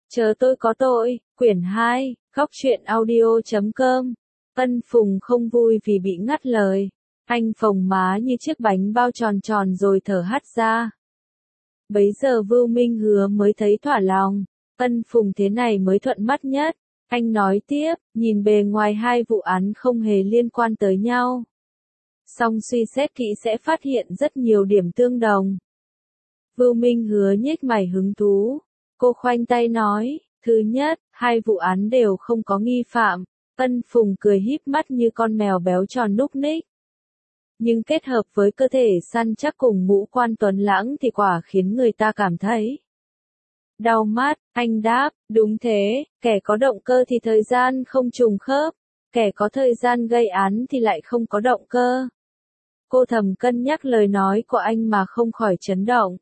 Chờ tôi có tội, quyển 2, góc truyện audio.com. Ân Phùng không vui vì bị ngắt lời. Anh phồng má như chiếc bánh bao tròn tròn rồi thở hắt ra. Bấy giờ Vưu Minh Hứa mới thấy thỏa lòng. Ân Phùng thế này mới thuận mắt nhất. Anh nói tiếp, nhìn bề ngoài hai vụ án không hề liên quan tới nhau. Song suy xét kỹ sẽ phát hiện rất nhiều điểm tương đồng. Vưu Minh Hứa nhếch mày hứng thú. Cô khoanh tay nói, thứ nhất, hai vụ án đều không có nghi phạm. Ân Phùng cười híp mắt như con mèo béo tròn núc ních. Nhưng kết hợp với cơ thể săn chắc cùng ngũ quan tuấn lãng thì quả khiến người ta cảm thấy đau mắt. Anh đáp, đúng thế, kẻ có động cơ thì thời gian không trùng khớp, kẻ có thời gian gây án thì lại không có động cơ. Cô thầm cân nhắc lời nói của anh mà không khỏi chấn động.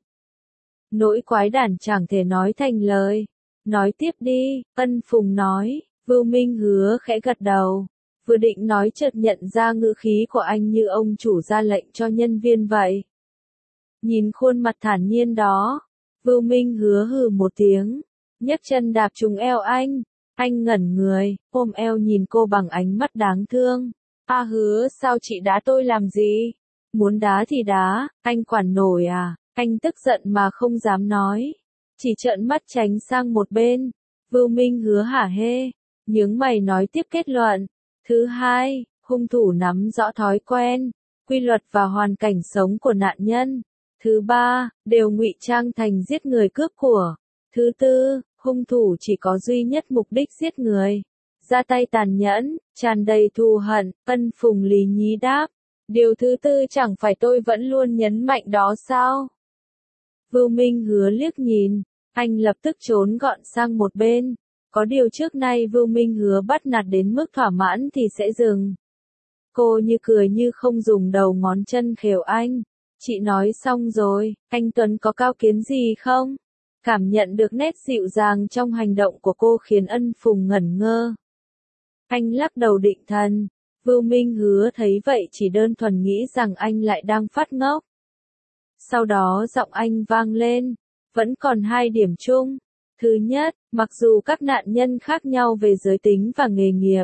Nỗi quái đản chẳng thể nói thành lời. Nói tiếp đi, Ân Phùng nói. Vưu Minh Hứa khẽ gật đầu. Vừa định nói chợt nhận ra ngữ khí của anh như ông chủ ra lệnh cho nhân viên vậy. Nhìn khuôn mặt thản nhiên đó, Vưu Minh Hứa hừ một tiếng, nhấc chân đạp trúng eo anh. Anh ngẩn người, ôm eo nhìn cô bằng ánh mắt đáng thương. A Hứa, sao chị đá tôi làm gì? Muốn đá thì đá, anh quản nổi à? Anh tức giận mà không dám nói, chỉ trợn mắt tránh sang một bên. Vưu Minh Hứa hả hê, nhướng mày nói tiếp kết luận. Thứ hai, hung thủ nắm rõ thói quen, quy luật và hoàn cảnh sống của nạn nhân. Thứ ba, đều ngụy trang thành giết người cướp của. Thứ tư, hung thủ chỉ có duy nhất mục đích giết người. Ra tay tàn nhẫn, tràn đầy thù hận. Ân Phùng lý nhí đáp. Điều thứ tư chẳng phải tôi vẫn luôn nhấn mạnh đó sao? Vưu Minh Hứa liếc nhìn, anh lập tức trốn gọn sang một bên. Có điều trước nay Vưu Minh Hứa bắt nạt đến mức thỏa mãn thì sẽ dừng. Cô như cười như không dùng đầu ngón chân khều anh. Chị nói xong rồi, anh Tuấn có cao kiến gì không? Cảm nhận được nét dịu dàng trong hành động của cô khiến Ân Phùng ngẩn ngơ. Anh lắc đầu định thần. Vưu Minh Hứa thấy vậy chỉ đơn thuần nghĩ rằng anh lại đang phát ngốc. Sau đó giọng anh vang lên, vẫn còn hai điểm chung. Thứ nhất, mặc dù các nạn nhân khác nhau về giới tính và nghề nghiệp,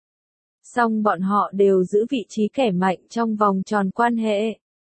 song bọn họ đều giữ vị trí kẻ mạnh trong vòng tròn quan hệ.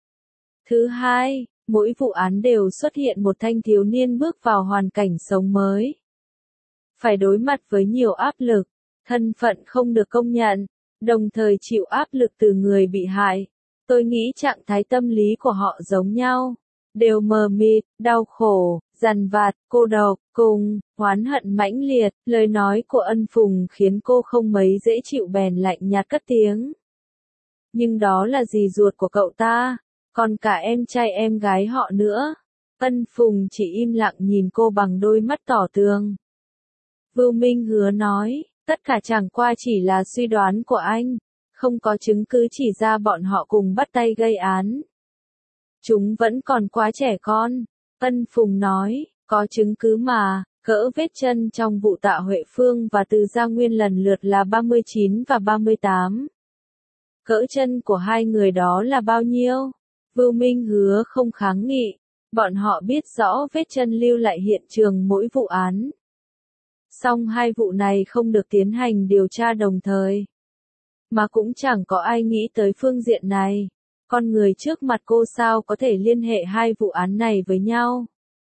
Thứ hai, mỗi vụ án đều xuất hiện một thanh thiếu niên bước vào hoàn cảnh sống mới. Phải đối mặt với nhiều áp lực, thân phận không được công nhận, đồng thời chịu áp lực từ người bị hại. Tôi nghĩ trạng thái tâm lý của họ giống nhau, đều mờ mịt, đau khổ, dằn vặt, cô độc, cùng oán hận mãnh liệt. Lời nói của Ân Phùng khiến cô không mấy dễ chịu bèn lạnh nhạt cất tiếng. Nhưng đó là dì ruột của cậu ta, còn cả em trai em gái họ nữa. Ân Phùng chỉ im lặng nhìn cô bằng đôi mắt tỏ tường. Vưu Minh Hứa nói, tất cả chẳng qua chỉ là suy đoán của anh. Không có chứng cứ chỉ ra bọn họ cùng bắt tay gây án. Chúng vẫn còn quá trẻ con. Ân Phùng nói, có chứng cứ mà, cỡ vết chân trong vụ Tạ Huệ Phương và Từ Gia Nguyên lần lượt là 39 và 38. Cỡ chân của hai người đó là bao nhiêu? Vưu Minh Hứa không kháng nghị. Bọn họ biết rõ vết chân lưu lại hiện trường mỗi vụ án. Song hai vụ này không được tiến hành điều tra đồng thời. Mà cũng chẳng có ai nghĩ tới phương diện này. Con người trước mặt cô sao có thể liên hệ hai vụ án này với nhau?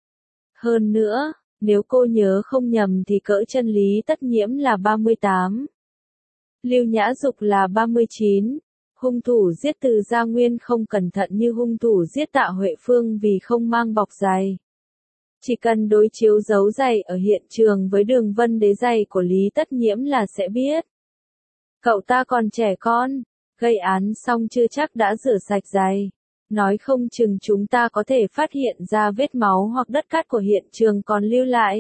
Hơn nữa, nếu cô nhớ không nhầm thì cỡ chân Lý Tất Nhiễm là 38. Lưu Nhã Dục là 39. Hung thủ giết Từ Gia Nguyên không cẩn thận như hung thủ giết Tạ Huệ Phương vì không mang bọc giày. Chỉ cần đối chiếu dấu giày ở hiện trường với đường vân đế giày của Lý Tất Nhiễm là sẽ biết. Cậu ta còn trẻ con, gây án xong chưa chắc đã rửa sạch giày. Nói không chừng chúng ta có thể phát hiện ra vết máu hoặc đất cát của hiện trường còn lưu lại.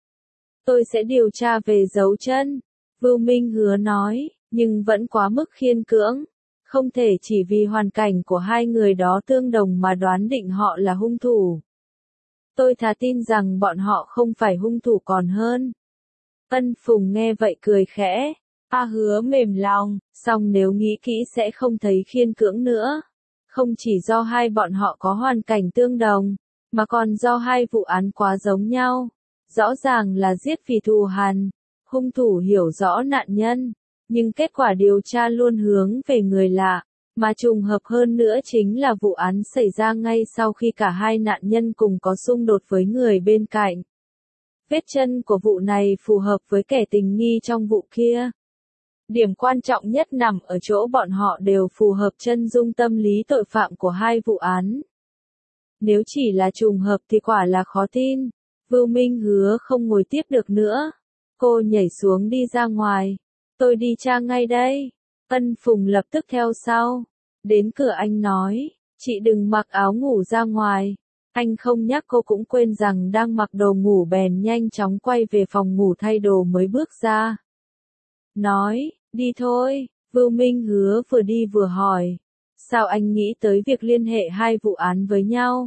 Tôi sẽ điều tra về dấu chân. Vưu Minh Hứa nói, nhưng vẫn quá mức khiên cưỡng. Không thể chỉ vì hoàn cảnh của hai người đó tương đồng mà đoán định họ là hung thủ. Tôi thà tin rằng bọn họ không phải hung thủ còn hơn. Ân Phùng nghe vậy cười khẽ. A Hứa mềm lòng, song nếu nghĩ kỹ sẽ không thấy khiên cưỡng nữa. Không chỉ do hai bọn họ có hoàn cảnh tương đồng, mà còn do hai vụ án quá giống nhau. Rõ ràng là giết vì thù hằn, hung thủ hiểu rõ nạn nhân, nhưng kết quả điều tra luôn hướng về người lạ, mà trùng hợp hơn nữa chính là vụ án xảy ra ngay sau khi cả hai nạn nhân cùng có xung đột với người bên cạnh. Vết chân của vụ này phù hợp với kẻ tình nghi trong vụ kia. Điểm quan trọng nhất nằm ở chỗ bọn họ đều phù hợp chân dung tâm lý tội phạm của hai vụ án. Nếu chỉ là trùng hợp thì quả là khó tin. Vưu Minh Hứa không ngồi tiếp được nữa. Cô nhảy xuống đi ra ngoài. Tôi đi tra ngay đây. Ân Phùng lập tức theo sau. Đến cửa anh nói, chị đừng mặc áo ngủ ra ngoài. Anh không nhắc cô cũng quên rằng đang mặc đồ ngủ bèn nhanh chóng quay về phòng ngủ thay đồ mới bước ra. Nói, đi thôi. Vưu Minh Hứa vừa đi vừa hỏi. Sao anh nghĩ tới việc liên hệ hai vụ án với nhau?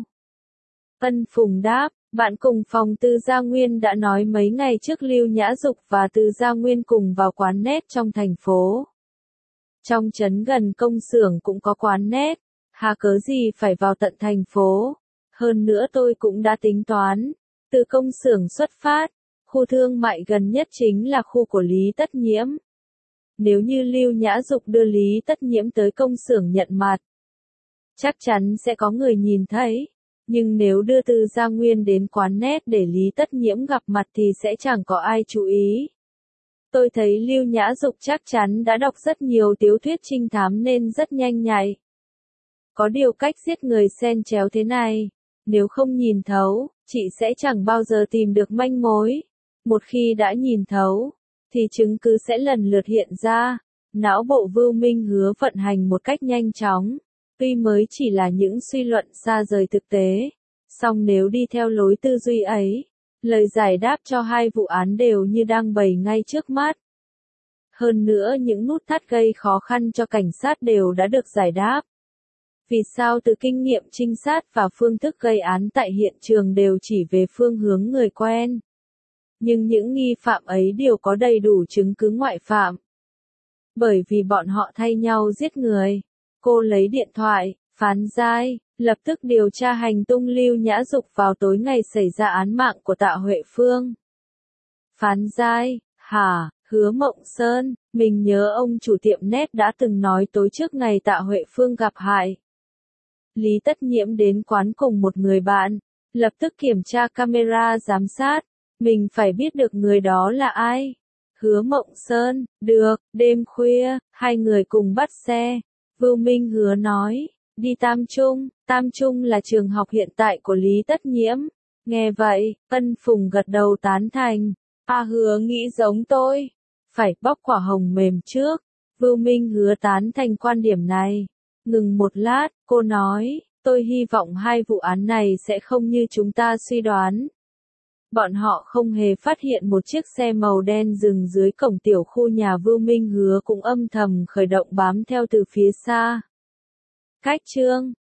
Ân Phùng đáp, bạn cùng phòng Từ Gia Nguyên đã nói mấy ngày trước Lưu Nhã Dục và Từ Gia Nguyên cùng vào quán net trong thành phố. Trong trấn gần công xưởng cũng có quán net, hà cớ gì phải vào tận thành phố. Hơn nữa tôi cũng đã tính toán, từ công xưởng xuất phát, khu thương mại gần nhất chính là khu của Lý Tất Nhiễm. Nếu như Lưu Nhã Dục đưa Lý Tất Nhiễm tới công xưởng nhận mặt, chắc chắn sẽ có người nhìn thấy. Nhưng nếu đưa Từ Gia Nguyên đến quán net để Lý Tất Nhiễm gặp mặt thì sẽ chẳng có ai chú ý. Tôi thấy Lưu Nhã Dục chắc chắn đã đọc rất nhiều tiểu thuyết trinh thám nên rất nhanh nhạy. Có điều cách giết người xen chéo thế này, nếu không nhìn thấu, chị sẽ chẳng bao giờ tìm được manh mối. Một khi đã nhìn thấu, thì chứng cứ sẽ lần lượt hiện ra. Não bộ Vưu Minh Hứa vận hành một cách nhanh chóng. Tuy mới chỉ là những suy luận xa rời thực tế, song nếu đi theo lối tư duy ấy, lời giải đáp cho hai vụ án đều như đang bày ngay trước mắt. Hơn nữa những nút thắt gây khó khăn cho cảnh sát đều đã được giải đáp. Vì sao từ kinh nghiệm trinh sát và phương thức gây án tại hiện trường đều chỉ về phương hướng người quen. Nhưng những nghi phạm ấy đều có đầy đủ chứng cứ ngoại phạm. Bởi vì bọn họ thay nhau giết người. Cô lấy điện thoại, phán Giai, lập tức điều tra hành tung Lưu Nhã Dục vào tối ngày xảy ra án mạng của Tạ Huệ Phương. Phán Giai, hả, Hứa Mộng Sơn, mình nhớ ông chủ tiệm net đã từng nói tối trước ngày Tạ Huệ Phương gặp hại. Lý Tất Nhiễm đến quán cùng một người bạn, lập tức kiểm tra camera giám sát, mình phải biết được người đó là ai. Hứa Mộng Sơn, được, đêm khuya, hai người cùng bắt xe. Vưu Minh Hứa nói, đi Tam Trung là trường học hiện tại của Lý Tất Nhiễm. Nghe vậy, Ân Phùng gật đầu tán thành. Hứa nghĩ giống tôi, phải bóc quả hồng mềm trước. Vưu Minh Hứa tán thành quan điểm này. Ngừng một lát, cô nói, tôi hy vọng hai vụ án này sẽ không như chúng ta suy đoán. Bọn họ không hề phát hiện một chiếc xe màu đen dừng dưới cổng tiểu khu nhà Vưu Minh Hứa cũng âm thầm khởi động bám theo từ phía xa. Cách chương